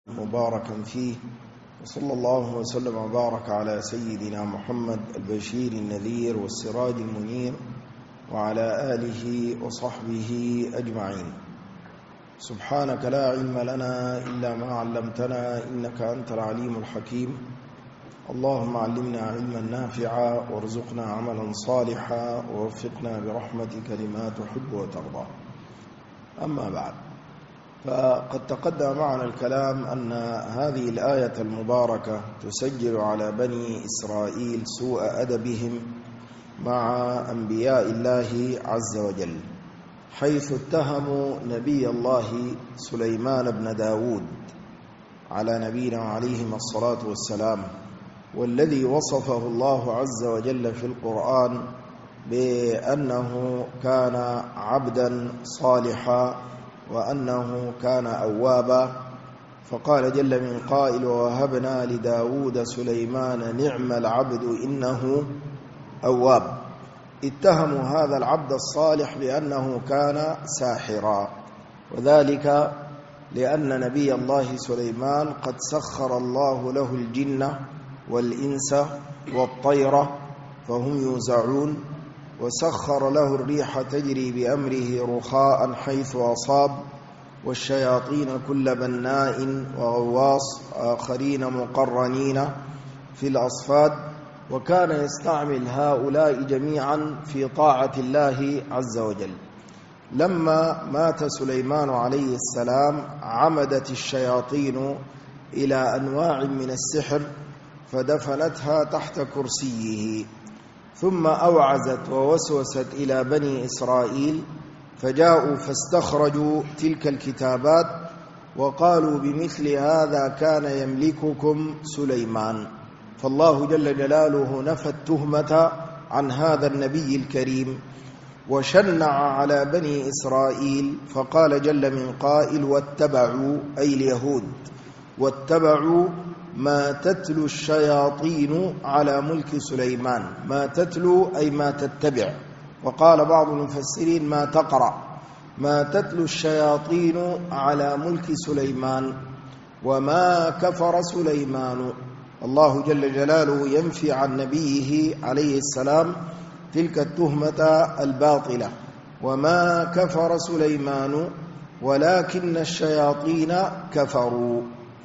مباركا فيه، وصلى الله وسلم وبارك على سيدنا محمد البشير النذير والسراج المنير وعلى آله وصحبه أجمعين. سبحانك لا علم لنا إلا ما علمتنا إنك أنت العليم الحكيم. اللهم علمنا علما نافعا وارزقنا عملا صالحا ووفقنا برحمتك لما تحب وترضى. أما بعد، فقد تقدم معنا الكلام أن هذه الآية المباركة تسجل على بني إسرائيل سوء أدبهم مع أنبياء الله عز وجل، حيث اتهموا نبي الله سليمان بن داود على نبينا عليهم الصلاة والسلام، والذي وصفه الله عز وجل في القرآن بأنه كان عبدا صالحا وأنه كان أوابا. فقال جل من قائل: ووهبنا لداود سليمان نعم العبد إنه أواب. اتهموا هذا العبد الصالح بأنه كان ساحرا، وذلك لأن نبي الله سليمان قد سخر الله له الجن والإنس والطير فهم يوزعون، وسخر له الريح تجري بأمره رخاء حيث أصاب، والشياطين كل بناء وغواص، آخرين مقرنين في الأصفاد. وكان يستعمل هؤلاء جميعا في طاعة الله عز وجل. لما مات سليمان عليه السلام عمدت الشياطين إلى أنواع من السحر فدفنتها تحت كرسيه، ثم أوعزت ووسوست إلى بني إسرائيل، فجاءوا فاستخرجوا تلك الكتابات وقالوا: بمثل هذا كان يملككم سليمان. فالله جل جلاله نفى التهمة عن هذا النبي الكريم، وشنع على بني إسرائيل، فقال جل من قائل: واتبعوا، أي اليهود، واتبعوا ما تتلو الشياطين على ملك سليمان. ما تتلو أي ما تتبع، وقال بعض المفسرين ما تقرأ. ما تتلو الشياطين على ملك سليمان وما كفر سليمان. الله جل جلاله ينفي عن نبيه عليه السلام تلك التهمة الباطلة. وما كفر سليمان ولكن الشياطين كفروا.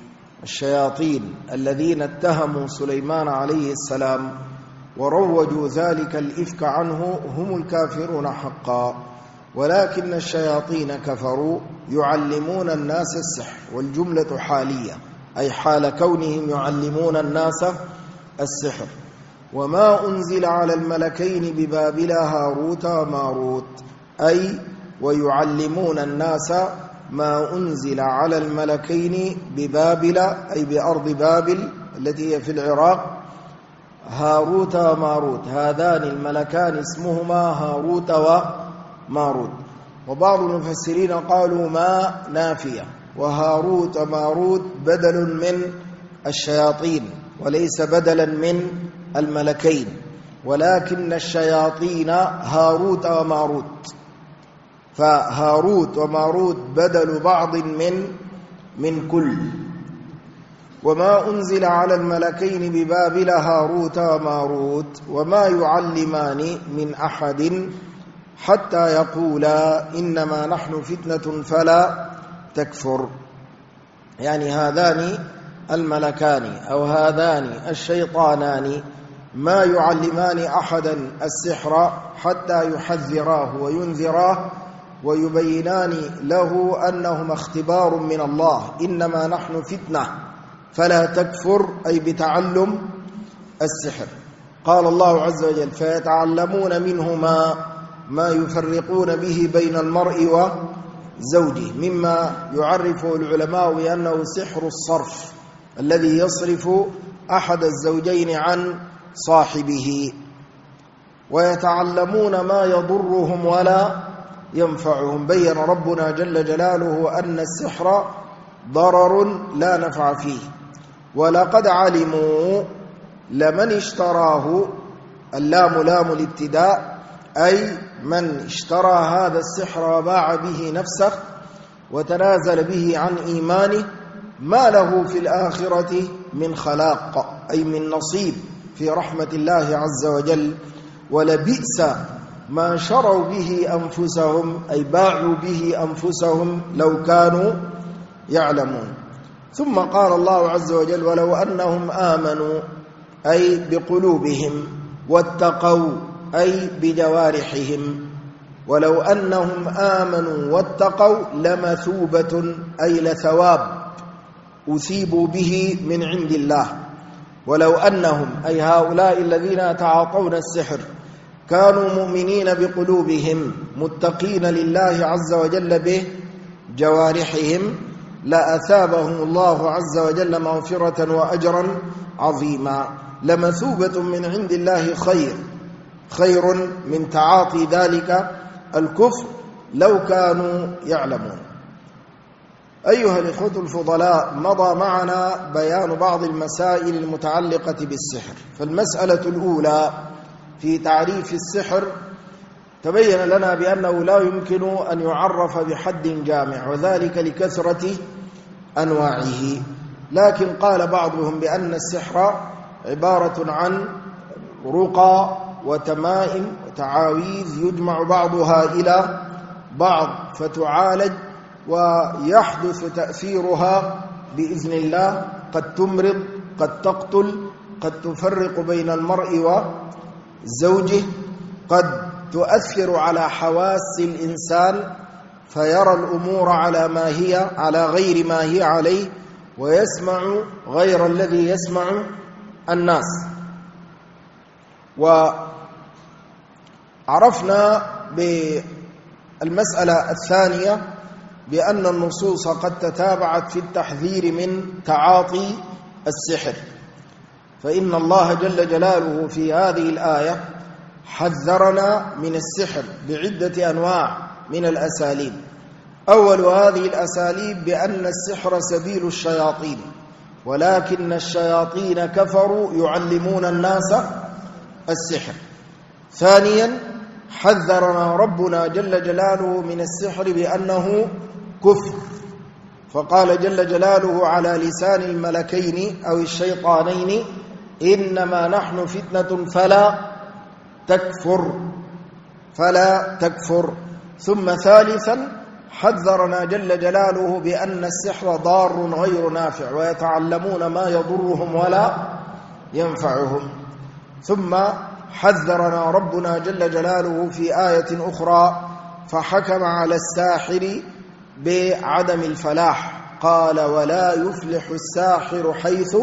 الشياطين الذين اتهموا سليمان عليه السلام وروجوا ذلك الإفك عنه هم الكافرون حقا، ولكن الشياطين كفروا يعلمون الناس السحر، والجملة حالية أي حال كونهم يعلمون الناس السحر. وما أنزل على الملكين ببابل هاروت وماروت، أي ويعلمون الناس ما أنزل على الملكين ببابل، أي بأرض بابل التي هي في العراق، هاروت وماروت. هذان الملكان اسمهما هاروت وماروت. وبعض المفسرين قالوا ما نافية، وهاروت وماروت بدل من الشياطين وليس بدلا من الملكين، ولكن الشياطين هاروت وماروت، فهاروت وماروت بدل بعض من كل. وما أنزل على الملكين ببابل هاروت وماروت وما يعلمان من أحد حتى يقولا إنما نحن فتنة فلا تكفر. يعني هذان الملكان أو هذان الشيطانان ما يعلمان أحدا السحر حتى يحذراه وينذراه ويبينان له أنهما اختبار من الله، إنما نحن فتنة فلا تكفر، أي بتعلم السحر. قال الله عز وجل: فيتعلمون منهما ما يفرقون به بين المرء وزوجه، مما يعرفه العلماء بأنه سحر الصرف الذي يصرف أحد الزوجين عن صاحبه. ويتعلمون ما يضرهم ولا ينفعهم. بين ربنا جل جلاله أن السحر ضرر لا نفع فيه. ولقد علموا لمن اشتراه، اللام لام الابتداء، أي من اشترى هذا السحر وباع به نفسه وتنازل به عن إيمانه ما له في الآخرة من خلاق أي من نصيب في رحمة الله عز وجل. ولبئس ما شروا به أنفسهم أي باعوا به أنفسهم لو كانوا يعلمون. ثم قال الله عز وجل ولو أنهم آمنوا أي بقلوبهم واتقوا أي بجوارحهم. ولو أنهم آمنوا واتقوا لمثوبة أي لثواب أثيبوا به من عند الله. ولو أنهم أي هؤلاء الذين يتعاطون السحر كانوا مؤمنين بقلوبهم متقين لله عز وجل بجوارحهم لأثابهم الله عز وجل مغفرة وأجرا عظيما. لمثوبة من عند الله خير من تعاطي ذلك الكفر لو كانوا يعلمون. أيها الإخوة الفضلاء، مضى معنا بيان بعض المسائل المتعلقة بالسحر. فالمسألة الأولى في تعريف السحر تبين لنا بأنه لا يمكن أن يعرف بحد جامع، وذلك لكثرة أنواعه. لكن قال بعضهم بأن السحر عبارة عن رقى وتمائم وتعاويذ يجمع بعضها إلى بعض فتعالج ويحدث تأثيرها بإذن الله، قد تمرض، قد تقتل، قد تفرق بين المرء وزوجه، قد تؤثر على حواس الإنسان فيرى الأمور على غير ما هي عليه، ويسمع غير الذي يسمع الناس. وعرفنا بالمسألة الثانية بأن النصوص قد تتابعت في التحذير من تعاطي السحر، فإن الله جل جلاله في هذه الآية حذرنا من السحر بعدة أنواع من الأساليب. أول هذه الأساليب بأن السحر سبيل الشياطين، ولكن الشياطين كفروا يعلمون الناس السحر. ثانيا حذرنا ربنا جل جلاله من السحر بأنه كفر، فقال جل جلاله على لسان الملكين أو الشيطانين إنما نحن فتنة فلا تكفر. ثم ثالثا حذرنا جل جلاله بأن السحر ضار غير نافع، ويتعلمون ما يضرهم ولا ينفعهم. ثم حذرنا ربنا جل جلاله في آية أخرى فحكم على الساحر بعدم الفلاح، قال ولا يفلح الساحر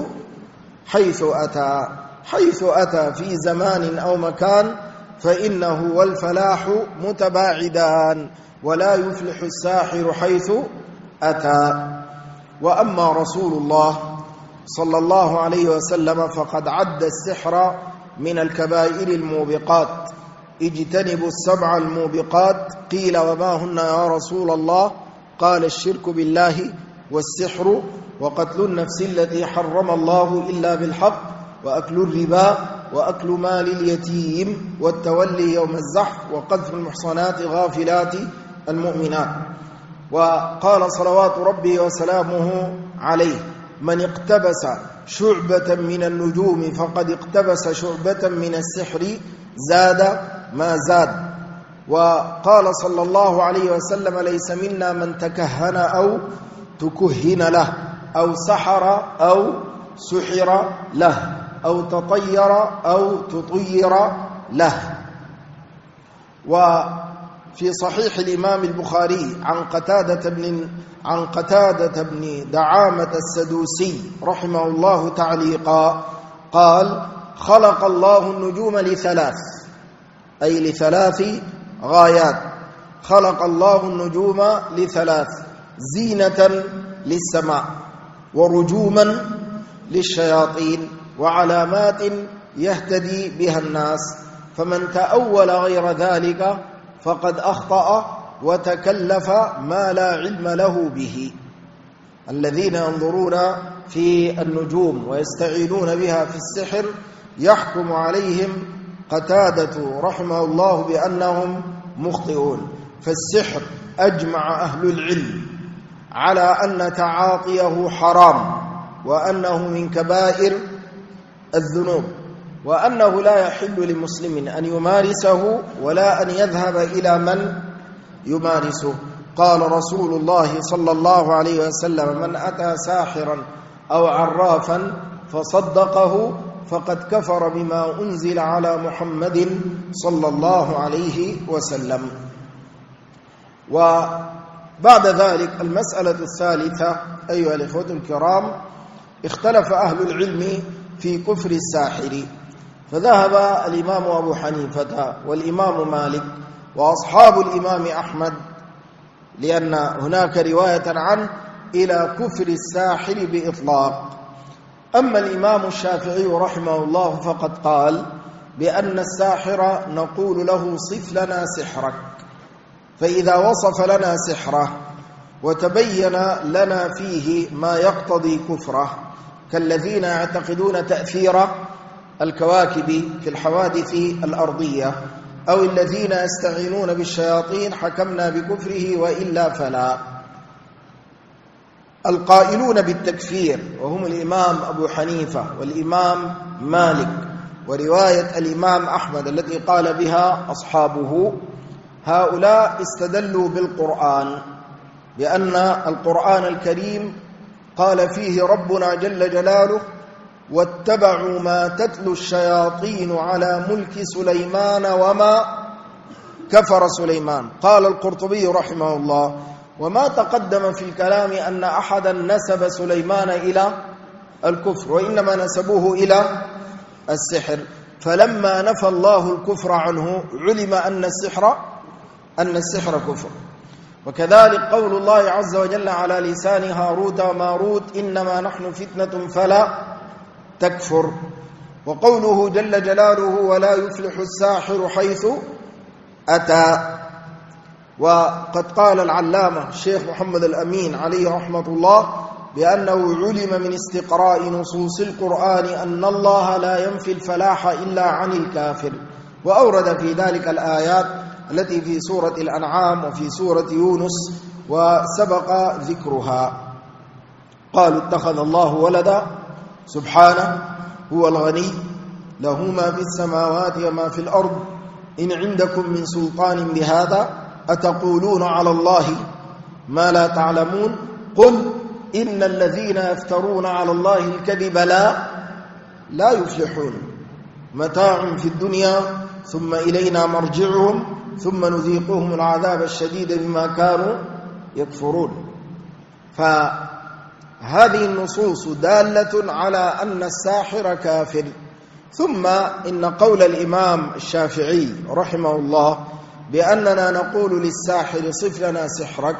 حيث أتى في زمان أو مكان، فإنه والفلاح متباعدان، ولا يفلح الساحر حيث أتى. وأما رسول الله صلى الله عليه وسلم فقد عد السحر من الكبائر الموبقات، اجتنبوا السبع الموبقات. قيل وما هن يا رسول الله؟ قال الشرك بالله والسحر وقتل النفس التي حرم الله إلا بالحق وأكل الربا وأكل مال اليتيم والتولي يوم الزحف وقذف المحصنات غافلات المؤمنات. وقال صلوات ربي وسلامه عليه من اقتبس شعبة من النجوم فقد اقتبس شعبة من السحر زاد ما زاد. وقال صلى الله عليه وسلم ليس منا من تكهن أو تكهن له أو سحر أو سحر له أو تطير أو تطير له. وفي صحيح الإمام البخاري عن قتادة بن دعامة السدوسي رحمه الله تعليقا قال خلق الله النجوم لثلاث، أي لثلاث غايات. خلق الله النجوم لثلاث: زينة للسماء، ورجوما للشياطين، وعلامات يهتدي بها الناس. فمن تأول غير ذلك فقد أخطأ وتكلف ما لا علم له به. الذين ينظرون في النجوم ويستعينون بها في السحر يحكم عليهم قتادة رحمه الله بأنهم مخطئون. فالسحر أجمع أهل العلم على أن تعاطيه حرام، وأنه من كبائر الذنوب، وأنه لا يحل لمسلم أن يمارسه ولا أن يذهب إلى من يمارسه. قال رسول الله صلى الله عليه وسلم: من أتى ساحرا أو عرافا فصدقه فقد كفر بما أنزل على محمد صلى الله عليه وسلم. وبعد ذلك المسألة الثالثة أيها الإخوة الكرام، اختلف أهل العلم في كفر الساحر، فذهب الإمام أبو حنيفة والإمام مالك وأصحاب الإمام أحمد، لأن هناك رواية عنه، إلى كفر الساحر بإطلاق. أما الإمام الشافعي رحمه الله فقد قال بأن الساحر نقول له: صف لنا سحرك، فإذا وصف لنا سحره وتبين لنا فيه ما يقتضي كفره، كالذين يعتقدون تأثير الكواكب في الحوادث الأرضية، أو الذين يستعينون بالشياطين، حكمنا بكفره، وإلا فلا. القائلون بالتكفير وهم الإمام أبو حنيفة والإمام مالك ورواية الإمام أحمد التي قال بها أصحابه، هؤلاء استدلوا بالقرآن، بأن القرآن الكريم قال فيه ربنا جل جلاله: واتبعوا ما تتلو الشياطين على ملك سليمان وما كفر سليمان. قال القرطبي رحمه الله: وما تقدم في الكلام أن أحدا نسب سليمان إلى الكفر، وإنما نسبوه إلى السحر، فلما نفى الله الكفر عنه علم أن السحر كفر. وكذلك قول الله عز وجل على لسان هاروت وماروت: إنما نحن فتنة فلا تكفر. وقوله جل جلاله: ولا يفلح الساحر حيث أتى. وقد قال العلامة الشيخ محمد الأمين عليه رحمة الله بأنه علم من استقراء نصوص القرآن أن الله لا ينفي الفلاح إلا عن الكافر، وأورد في ذلك الآيات التي في سورة الأنعام وفي سورة يونس وسبق ذكرها. قالوا: اتخذ الله ولدا، سبحانه، هو الغني، له ما في السماوات وما في الأرض، إن عندكم من سلطان بهذا أتقولون على الله ما لا تعلمون، قل إن الذين يفترون على الله الكذب لا يفلحون، متاع في الدنيا ثم إلينا مرجعهم ثم نذيقهم العذاب الشديد بما كانوا يكفرون. فهذه النصوص دالة على أن الساحر كافر. ثم إن قول الإمام الشافعي رحمه الله بأننا نقول للساحر: صف لنا سحرك،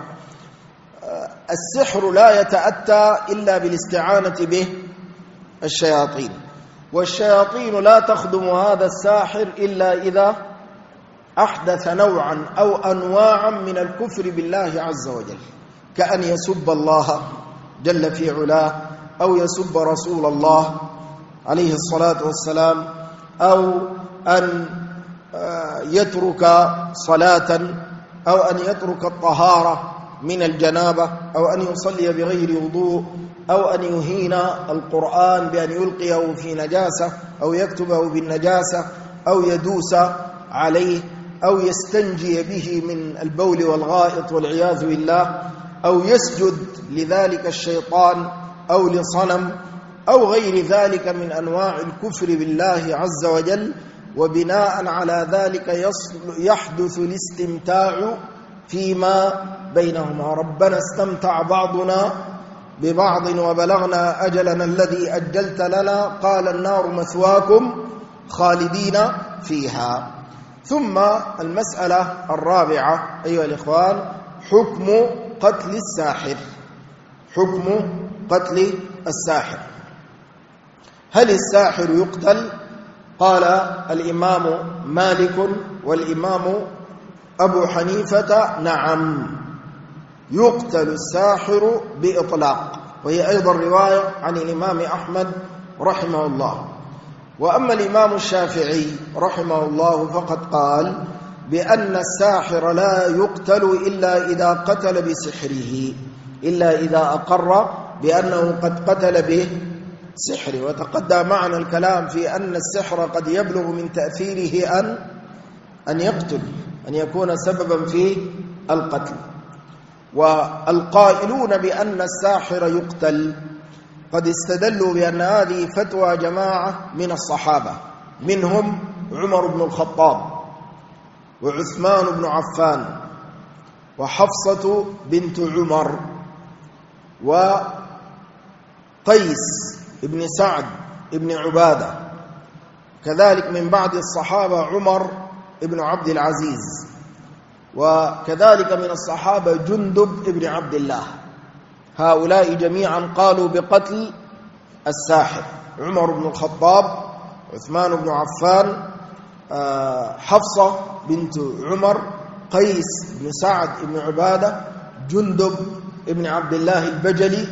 السحر لا يتأتى إلا بالاستعانة به الشياطين، والشياطين لا تخدم هذا الساحر إلا إذا أحدث نوعا أو أنواعا من الكفر بالله عز وجل، كأن يسب الله جل في علاه، أو يسب رسول الله عليه الصلاة والسلام، أو أن يترك صلاة، أو أن يترك الطهارة من الجنابة، أو أن يصلي بغير وضوء، أو أن يهين القرآن بأن يلقيه في نجاسة، أو يكتبه بالنجاسة، أو يدوس عليه، أو يستنجي به من البول والغائط والعياذ بالله، أو يسجد لذلك الشيطان أو لصنم أو غير ذلك من أنواع الكفر بالله عز وجل. وبناء على ذلك يحدث الاستمتاع فيما بينهما. ربنا استمتع بعضنا ببعض وبلغنا أجلنا الذي أجلت لنا، قال النار مثواكم خالدين فيها. ثم المسألة الرابعة أيها الإخوان: حكم قتل الساحر. حكم قتل الساحر، هل الساحر يقتل؟ قال الإمام مالك والإمام أبو حنيفة: نعم، يقتل الساحر بإطلاق، وهي أيضا رواية عن الإمام أحمد رحمه الله. وأما الإمام الشافعي رحمه الله فقد قال بأن الساحر لا يقتل إلا إذا قتل بسحره، إلا إذا أقر بأنه قد قتل به سحر. وتقدم معنا الكلام في أن السحر قد يبلغ من تأثيره أن يقتل، أن يكون سببا في القتل. والقائلون بأن الساحر يقتل قد استدلوا بأن هذه فتوى جماعة من الصحابة، منهم عمر بن الخطاب وعثمان بن عفان وحفصة بنت عمر وقيس بن سعد بن عبادة، كذلك من بعد الصحابة عمر بن عبد العزيز، وكذلك من الصحابة جندب بن عبد الله. هؤلاء جميعا قالوا بقتل الساحر: عمر بن الخطاب، عثمان بن عفان، حفصة بنت عمر، قيس بن سعد بن عبادة، جندب بن عبد الله البجلي،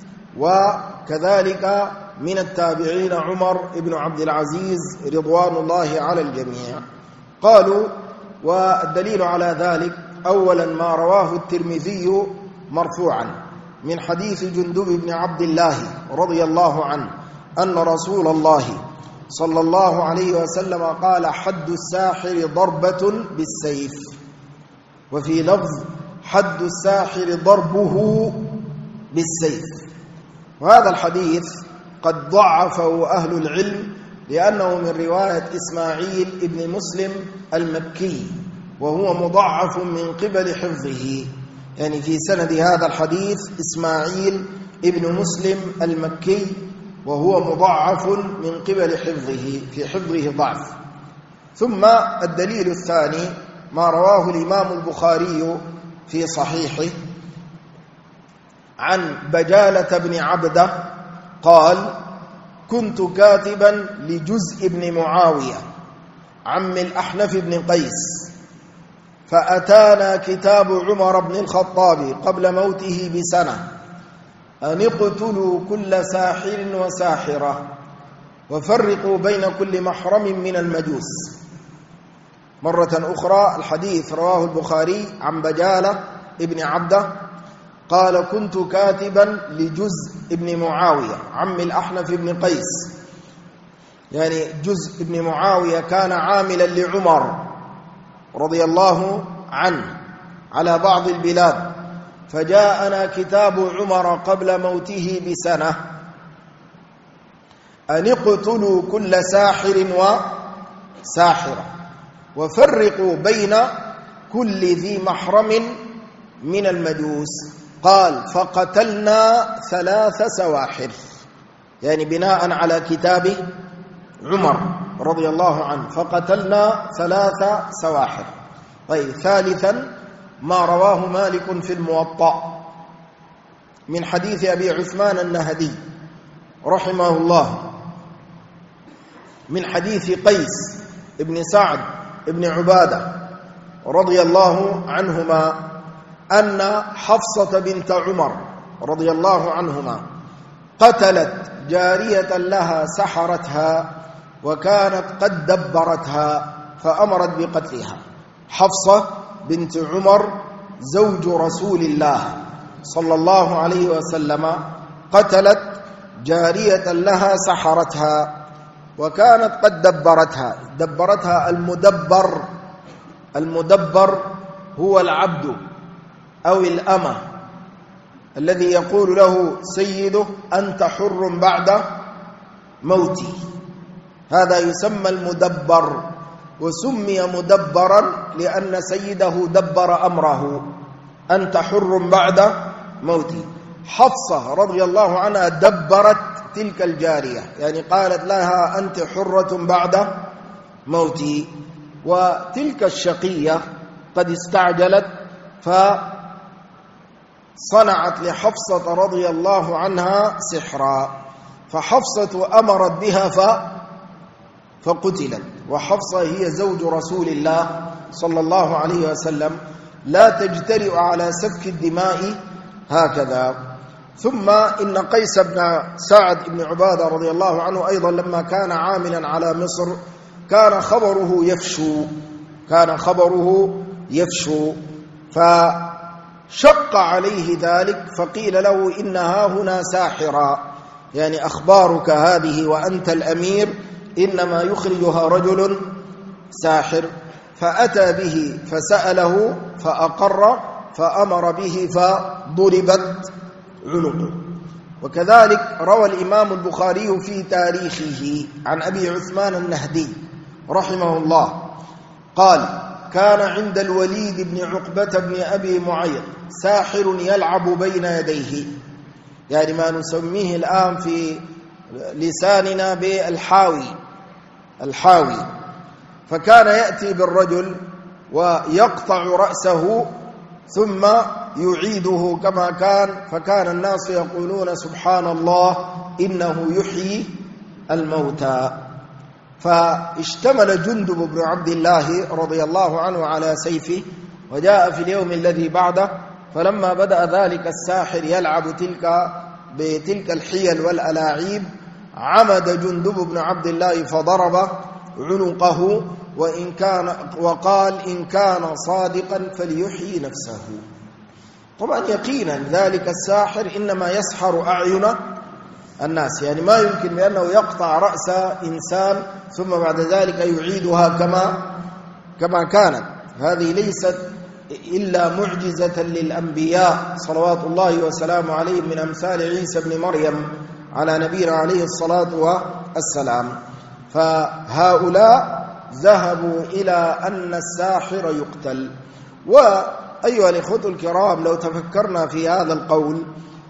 وكذلك من التابعين عمر بن عبد العزيز رضوان الله على الجميع. قالوا: والدليل على ذلك أولا ما رواه الترمذي مرفوعا من حديث جندب بن عبد الله رضي الله عنه أن رسول الله صلى الله عليه وسلم قال: حد الساحر ضربة بالسيف، وفي لفظ: حد الساحر ضربه بالسيف. وهذا الحديث قد ضعفه أهل العلم لأنه من رواية إسماعيل ابن مسلم المكي، وهو مضعف من قبل حفظه، يعني في سند هذا الحديث إسماعيل ابن مسلم المكي، وهو مضعف من قبل حفظه، في حفظه ضعف. ثم الدليل الثاني ما رواه الإمام البخاري في صحيحه عن بجالة بن عبده قال: كنت كاتبا لجزء بن معاوية عم الأحنف بن قيس، فأتانا كتاب عمر بن الخطاب قبل موته بسنة أن اقتلوا كل ساحر وساحرة وفرقوا بين كل محرم من المجوس. مرة أخرى الحديث رواه البخاري عن بجالة ابن عبده قال: كنت كاتبا لجزء ابن معاوية عم الأحنف بن قيس، يعني جزء ابن معاوية كان عاملا لعمر رضي الله عنه على بعض البلاد، فجاءنا كتاب عمر قبل موته بسنة أن اقتلوا كل ساحر وساحرة وفرقوا بين كل ذي محرم من المجوس. قال: فقتلنا 3 سواحر، يعني بناء على كتاب عمر رضي الله عنه، فقتلنا 3 سواحر. طيب، ثالثا ما رواه مالك في الموطأ من حديث أبي عثمان النهدي رحمه الله، من حديث قيس ابن سعد ابن عبادة رضي الله عنهما أن حفصة بنت عمر رضي الله عنهما قتلت جارية لها سحرتها وكانت قد دبرتها فأمرت بقتلها. حفصة بنت عمر زوج رسول الله صلى الله عليه وسلم قتلت جارية لها سحرتها وكانت قد دبرتها. المدبر هو العبد أو الأمة الذي يقول له سيده: أنت حر بعد موتي، هذا يسمى المدبر، وسمي مدبرا لأن سيده دبر أمره: أنت حر بعد موتي. حفصة رضي الله عنها دبرت تلك الجارية، يعني قالت لها: أنت حرة بعد موتي. وتلك الشقية قد استعجلت فصنعت لحفصة رضي الله عنها سحرا، فحفصة أمرت بها فقتلت. وحفصة هي زوج رسول الله صلى الله عليه وسلم، لا تجترئ على سفك الدماء هكذا. ثم إن قيس بن سعد بن عبادة رضي الله عنه أيضا لما كان عاملا على مصر كان خبره يفشو، شق عليه ذلك فقيل له إنها هنا ساحرا، يعني أخبارك هذه وأنت الأمير إنما يخرجها رجل ساحر. فأتى به فسأله فأقر فأمر به فضربت عنقه. وكذلك روى الإمام البخاري في تاريخه عن أبي عثمان النهدي رحمه الله قال: كان عند الوليد بن عقبة بن أبي معيط ساحر يلعب بين يديه، يعني ما نسميه الآن في لساننا بالحاوي، الحاوي. فكان يأتي بالرجل ويقطع رأسه ثم يعيده كما كان، فكان الناس يقولون سبحان الله إنه يحيي الموتى. فاشتمل جندب بن عبد الله رضي الله عنه على سيفه وجاء في اليوم الذي بعده، فلما بدأ ذلك الساحر يلعب بتلك الحيل والألاعيب عمد جندب بن عبد الله فضرب عنقه وقال: إن كان صادقا فليحيي نفسه. طبعا يقينا ذلك الساحر إنما يسحر أعين الناس، يعني ما يمكن بأنه يقطع رأس إنسان ثم بعد ذلك يعيدها كما كانت. هذه ليست إلا معجزة للأنبياء صلوات الله وسلامه عليهم من أمثال عيسى بن مريم على نبينا عليه الصلاة والسلام. فهؤلاء ذهبوا إلى أن الساحر يقتل. وأيها الإخوة الكرام، لو تفكرنا في هذا القول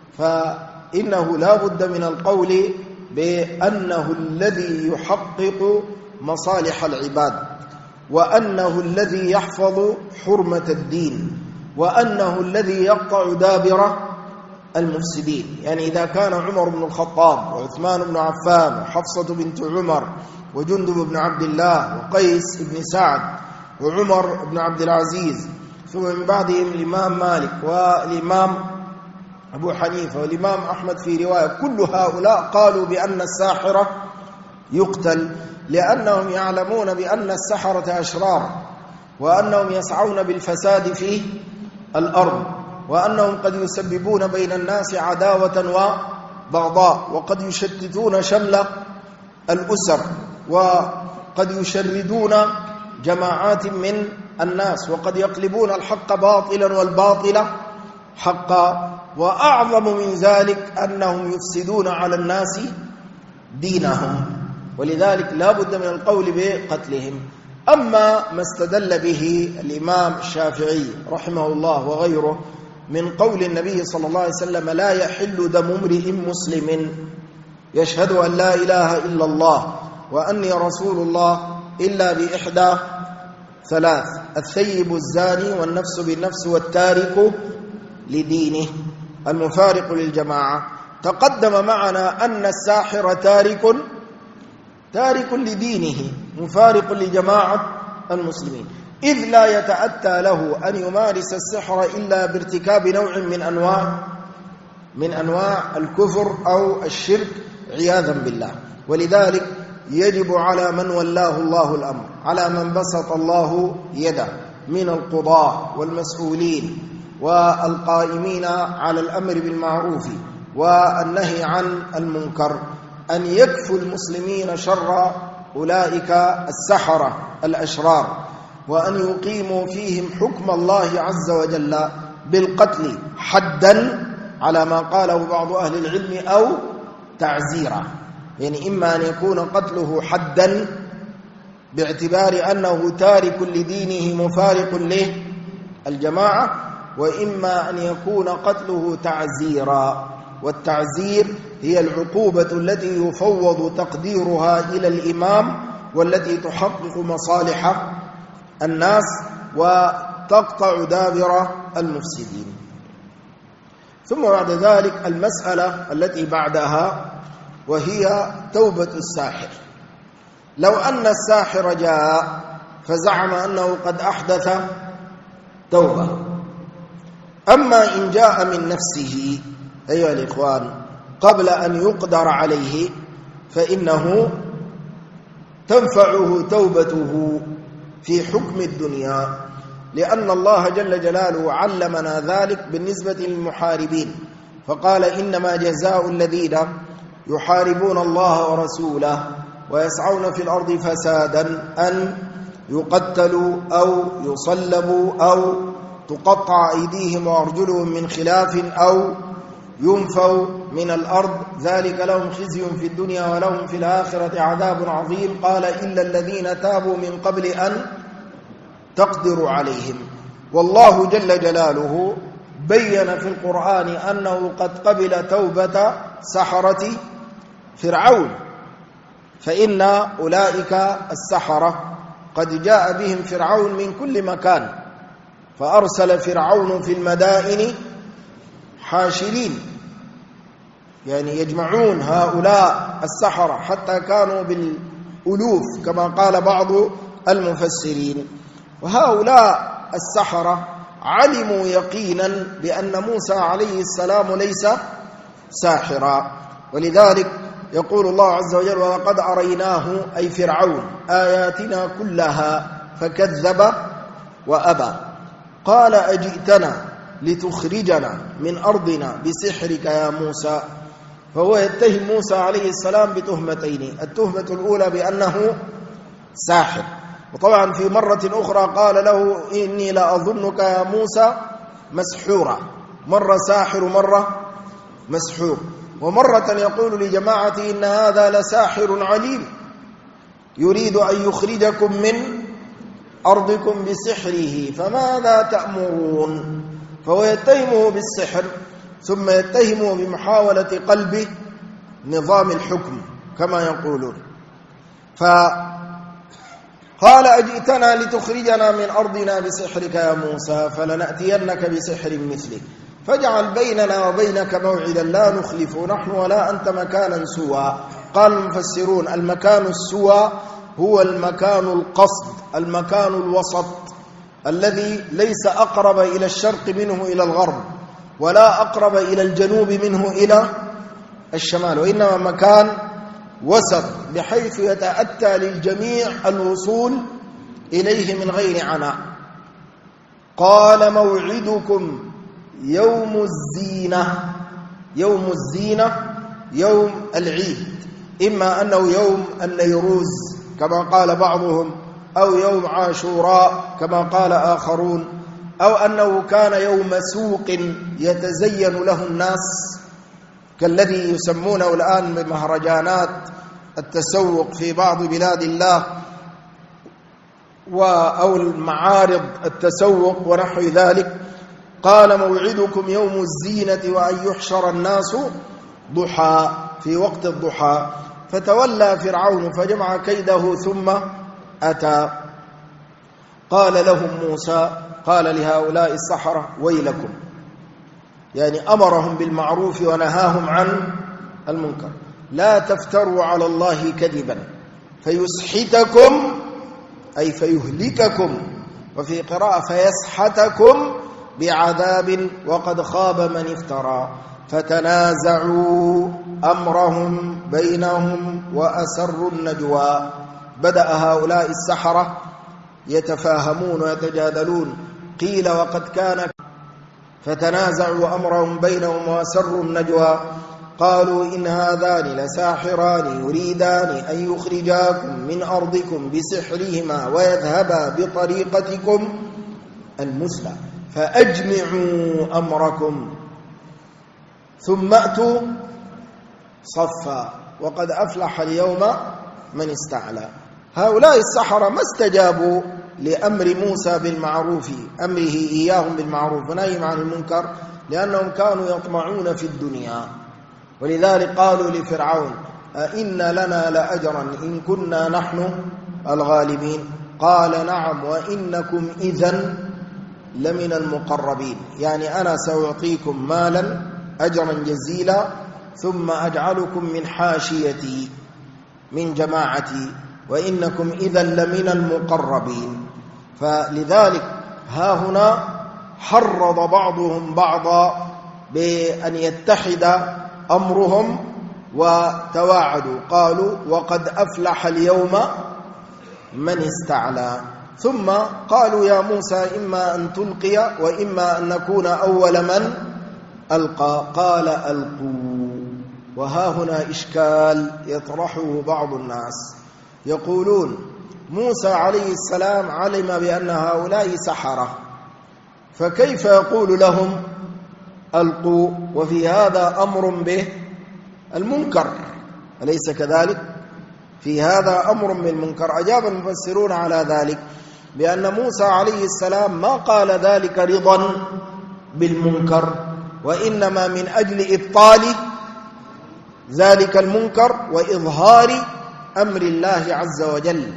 فإنه لا بد من القول بأنه الذي يحقق مصالح العباد، وأنه الذي يحفظ حرمة الدين، وأنه الذي يقطع دابر المفسدين. يعني إذا كان عمر بن الخطاب وعثمان بن عفان وحفصة بنت عمر وجندب بن عبد الله وقيس بن سعد وعمر بن عبد العزيز ثم من بعدهم الإمام مالك والإمام أبو حنيفة والإمام أحمد في رواية، كل هؤلاء قالوا بأن الساحر يقتل، لأنهم يعلمون بأن السحرة أشرار، وأنهم يسعون بالفساد في الأرض، وأنهم قد يسببون بين الناس عداوة وبغضاء، وقد يشتتون شمل الأسر، وقد يشردون جماعات من الناس، وقد يقلبون الحق باطلا والباطل حقا. وأعظم من ذلك أنهم يفسدون على الناس دينهم، ولذلك لا بد من القول بقتلهم. أما ما استدل به الإمام الشافعي رحمه الله وغيره من قول النبي صلى الله عليه وسلم: لا يحل دم امرئ مسلم يشهد أن لا إله إلا الله وأني رسول الله إلا بإحدى ثلاث: الثيب الزاني والنفس بالنفس والتارك لدينه المفارق للجماعة. تقدم معنا أن الساحر تارك لدينه مفارق لجماعة المسلمين، إذ لا يتأتى له أن يمارس السحر إلا بارتكاب نوع من أنواع الكفر أو الشرك عياذا بالله. ولذلك يجب على من ولاه الله الأمر، على من بسط الله يده من القضاة والمسؤولين والقائمين على الأمر بالمعروف والنهي عن المنكر، أن يكفوا المسلمين شر أولئك السحرة الأشرار، وأن يقيموا فيهم حكم الله عز وجل بالقتل حدا على ما قاله بعض أهل العلم أو تعزيرا. يعني إما أن يكون قتله حدا باعتبار أنه تارك لدينه مفارق للجماعة، وإما أن يكون قتله تعزيرا. والتعزير هي العقوبة التي يفوض تقديرها إلى الإمام، والتي تحقق مصالح الناس وتقطع دابر المفسدين. ثم بعد ذلك المسألة التي بعدها وهي توبة الساحر. لو أن الساحر جاء فزعم أنه قد أحدث توبة، أما إن جاء من نفسه أيها الإخوان قبل أن يقدر عليه فإنه تنفعه توبته في حكم الدنيا، لأن الله جل جلاله علمنا ذلك بالنسبة للمحاربين، فقال إنما جزاء الذين يحاربون الله ورسوله ويسعون في الأرض فسادا أن يقتلوا أو يصلبوا أو تقطع أيديهم وأرجلهم من خلاف أو ينفوا من الأرض، ذلك لهم خزي في الدنيا ولهم في الآخرة عذاب عظيم. قال إلا الذين تابوا من قبل أن تقدروا عليهم. والله جل جلاله بين في القرآن أنه قد قبل توبة سحرة فرعون، فإن أولئك السحرة قد جاء بهم فرعون من كل مكان، فأرسل فرعون في المدائن حاشرين، يعني يجمعون هؤلاء السحرة حتى كانوا بالألوف كما قال بعض المفسرين. وهؤلاء السحرة علموا يقينا بأن موسى عليه السلام ليس ساحرا، ولذلك يقول الله عز وجل ولقد أريناه أي فرعون آياتنا كلها فكذب وأبى. قال أجئتنا لتخرجنا من أرضنا بسحرك يا موسى. فهو يتهم موسى عليه السلام بتهمتين، التهمة الأولى بأنه ساحر، وطبعا في مرة أخرى قال له إني لأظنك يا موسى مسحورا، مرة ساحر ومرة مسحور. ومرة يقول لجماعته إن هذا لساحر عليم يريد أن يخرجكم من أرضكم بسحره فماذا تأمرون. فهو يتهمه بالسحر ثم يتهمه بمحاولة قلب نظام الحكم كما يقولون. فقال أجئتنا لتخرجنا من أرضنا بسحرك يا موسى فلنأتينك بسحر مثله فاجعل بيننا وبينك موعدا لا نخلف نحن ولا أنت مكانا سوى. قال المفسرون المكان السوى هو المكان القصد، المكان الوسط الذي ليس أقرب إلى الشرق منه إلى الغرب ولا أقرب إلى الجنوب منه إلى الشمال، وإنما مكان وسط بحيث يتأتى للجميع الوصول إليه من غير عناء. قال موعدكم يوم الزينة، يوم الزينة يوم العيد، إما أنه يوم النيروز كما قال بعضهم أو يوم عاشوراء كما قال آخرون، أو أنه كان يوم سوق يتزين له الناس كالذي يسمونه الآن بمهرجانات التسوق في بعض بلاد الله أو المعارض التسوق ونحو ذلك. قال موعدكم يوم الزينة وأن يحشر الناس ضحى في وقت الضحى. فتولى فرعون فجمع كيده ثم أتى. قال لهم موسى، قال لهؤلاء السحرة ويلكم، يعني أمرهم بالمعروف ونهاهم عن المنكر، لا تفتروا على الله كذبا فيسحتكم أي فيهلككم، وفي قراءة فيسحتكم بعذاب وقد خاب من افترى. فتنازعوا أمرهم بينهم وأسروا النجوى. بدأ هؤلاء السحرة يتفاهمون ويتجادلون. قيل وقد كان فتنازعوا أمرهم بينهم وأسروا النجوى. قالوا إن هذان لساحران يريدان أن يخرجاكم من أرضكم بسحرهما ويذهبا بطريقتكم المثلى فأجمعوا أمركم ثم أتوا صفا وقد أفلح اليوم من استعلى. هؤلاء السحرة ما استجابوا لأمر موسى بالمعروف، أمره إياهم بالمعروف ونهيهم عن المنكر، لأنهم كانوا يطمعون في الدنيا. ولذلك قالوا لفرعون أئن لنا لأجرا إن كنا نحن الغالبين. قال نعم وإنكم إذن لمن المقربين، يعني أنا سأعطيكم مالا أجرا جزيلا ثم أجعلكم من حاشيتي من جماعتي وإنكم إذا لمن المقربين. فلذلك ها هنا حرض بعضهم بعضا بأن يتحد أمرهم وتواعدوا. قالوا وقد أفلح اليوم من استعلى. ثم قالوا يا موسى إما أن تلقي وإما أن نكون أول من ألقى قال ألقوا. وها هنا إشكال يطرحه بعض الناس، يقولون موسى عليه السلام علم بأن هؤلاء سحرة، فكيف يقول لهم ألقوا وفي هذا أمر به المنكر، أليس كذلك؟ في هذا أمر بالمنكر. أجاب المفسرون على ذلك بأن موسى عليه السلام ما قال ذلك رضا بالمنكر، وإنما من أجل إبطال ذلك المنكر وإظهار أمر الله عز وجل،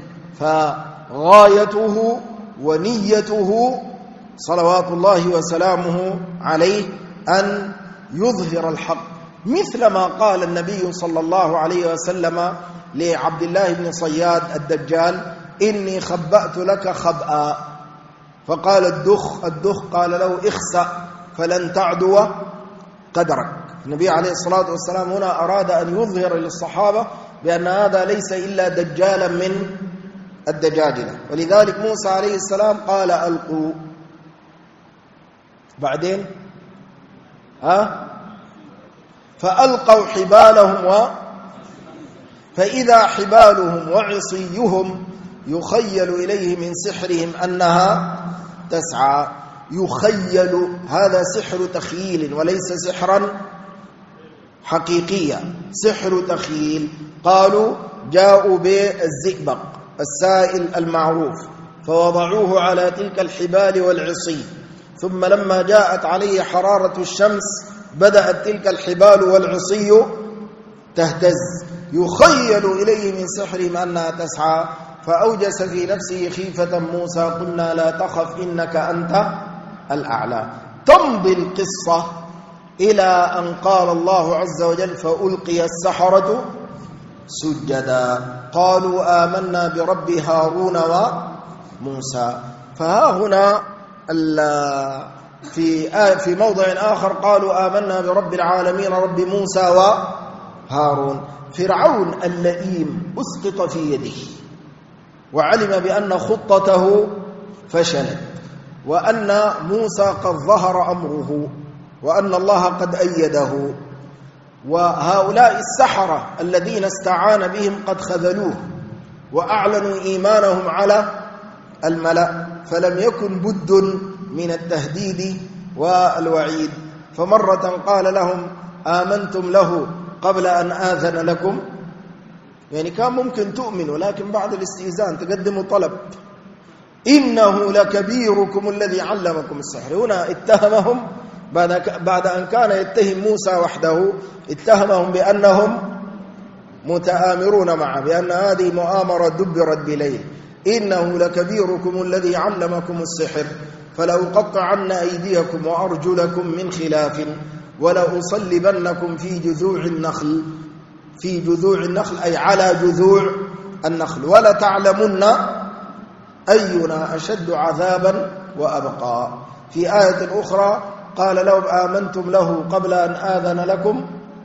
فغايته ونيته صلوات الله وسلامه عليه أن يظهر الحق، مثل ما قال النبي صلى الله عليه وسلم لعبد الله بن صياد الدجال إني خبأت لك خبأ، فقال الدخ قال له اخسأ فلن تعدو قدرك. النبي عليه الصلاة والسلام هنا أراد أن يظهر للصحابة بأن هذا ليس إلا دجالا من الدجاجلة، ولذلك موسى عليه السلام قال ألقوا. بعدين فألقوا حبالهم فإذا حبالهم وعصيهم يخيل إليه من سحرهم أنها تسعى. يخيل، هذا سحر تخييل وليس سحرا حقيقيا، سحر تخييل. قالوا جاءوا بالزئبق السائل المعروف فوضعوه على تلك الحبال والعصي، ثم لما جاءت عليه حرارة الشمس بدأت تلك الحبال والعصي تهتز. يخيل إليه من سحرهم أنها تسعى، فأوجس في نفسه خيفة موسى قلنا لا تخف إنك أنت الأعلى. تمضي القصة إلى أن قال الله عز وجل فألقي السحرة سجدا قالوا آمنا برب هارون وموسى. فها هنا في موضع آخر قالوا آمنا برب العالمين رب موسى وهارون. فرعون اللئيم أسقط في يده وعلم بأن خطته فشلت، وأن موسى قد ظهر أمره، وأن الله قد أيده، وهؤلاء السحرة الذين استعان بهم قد خذلوه وأعلنوا إيمانهم على الملأ، فلم يكن بد من التهديد والوعيد. فمرة قال لهم آمنتم له قبل أن آذن لكم، يعني كان ممكن تؤمنوا لكن بعد الاستئذان تقدموا طلب. إنه لكبيركم الذي علمكم السحر. هنا اتهمهم بعد أن كان يتهم موسى وحده، اتهمهم بأنهم متآمرون معه، بأن هذه مؤامرة دبرت بليل. إنه لكبيركم الذي علمكم السحر فلأقطعن أيديكم وأرجلكم من خلاف ولأصلبنكم في جذوع النخل، في جذوع النخل أي على جذوع النخل، ولتعلمن أينا أشد عذابا وأبقى. في آية أخرى قال لهم آمنتم له قبل أن آذن لكم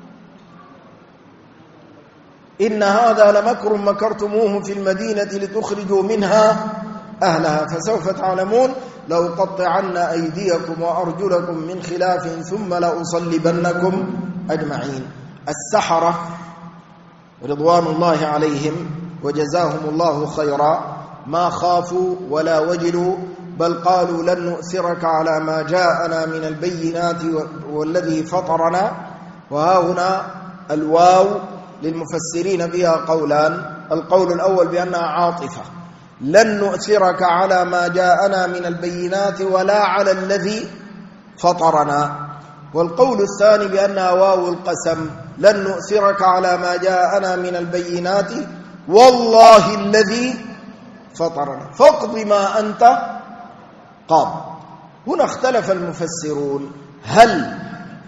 إن هذا لمكر مكرتموه في المدينة لتخرجوا منها أهلها فسوف تعلمون لأقطعن أيديكم وأرجلكم من خلاف ثم لأصلبنكم أجمعين. السحرة رضوان الله عليهم وجزاهم الله خيرا ما خافوا ولا وجلوا، بل قالوا لن نؤثرك على ما جاءنا من البينات والذي فطرنا. وها هنا الواو للمفسرين بها قولان، القول الأول بأنها عاطفة، لن نؤثرك على ما جاءنا من البينات ولا على الذي فطرنا، والقول الثاني بأنها واو القسم، لن نؤثرك على ما جاءنا من البينات والله الذي فطرنا فاقض ما أنت قاض. هنا اختلف المفسرون هل